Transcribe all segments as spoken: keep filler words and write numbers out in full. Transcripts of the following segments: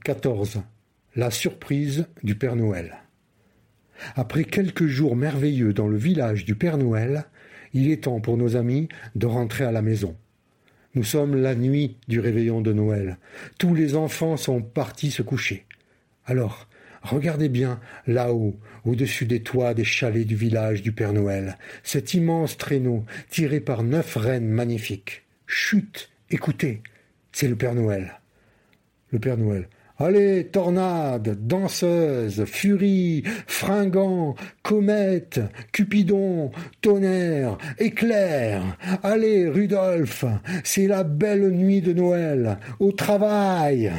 quatorze. La surprise du Père Noël. Après quelques jours merveilleux dans le village du Père Noël, il est temps pour nos amis de rentrer à la maison. Nous sommes la nuit du réveillon de Noël. Tous les enfants sont partis se coucher. Alors, regardez bien là-haut, au-dessus des toits des chalets du village du Père Noël, cet immense traîneau tiré par neuf rennes magnifiques. Chut, écoutez, c'est le Père Noël. Le Père Noël. Allez, tornade, danseuse, furie, fringant, comète, Cupidon, tonnerre, éclair. Allez, Rudolphe, c'est la belle nuit de Noël. Au travail!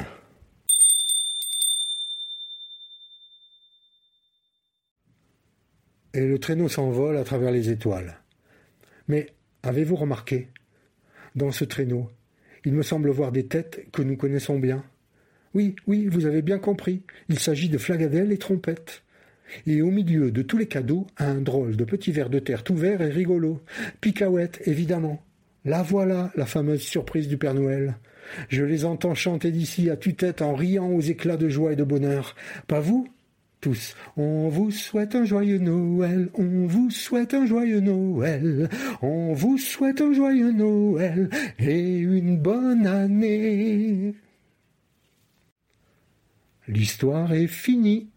Et le traîneau s'envole à travers les étoiles. Mais avez-vous remarqué, dans ce traîneau, il me semble voir des têtes que nous connaissons bien. Oui, oui, vous avez bien compris, il s'agit de Flagadelle et Trompette. Et au milieu de tous les cadeaux, un drôle de petit ver de terre tout vert et rigolo. Picaouette, évidemment. La voilà, la fameuse surprise du Père Noël. Je les entends chanter d'ici à tue-tête en riant aux éclats de joie et de bonheur. Pas vous ? Tous. On vous souhaite un joyeux Noël, on vous souhaite un joyeux Noël, on vous souhaite un joyeux Noël et une bonne année. L'histoire est finie.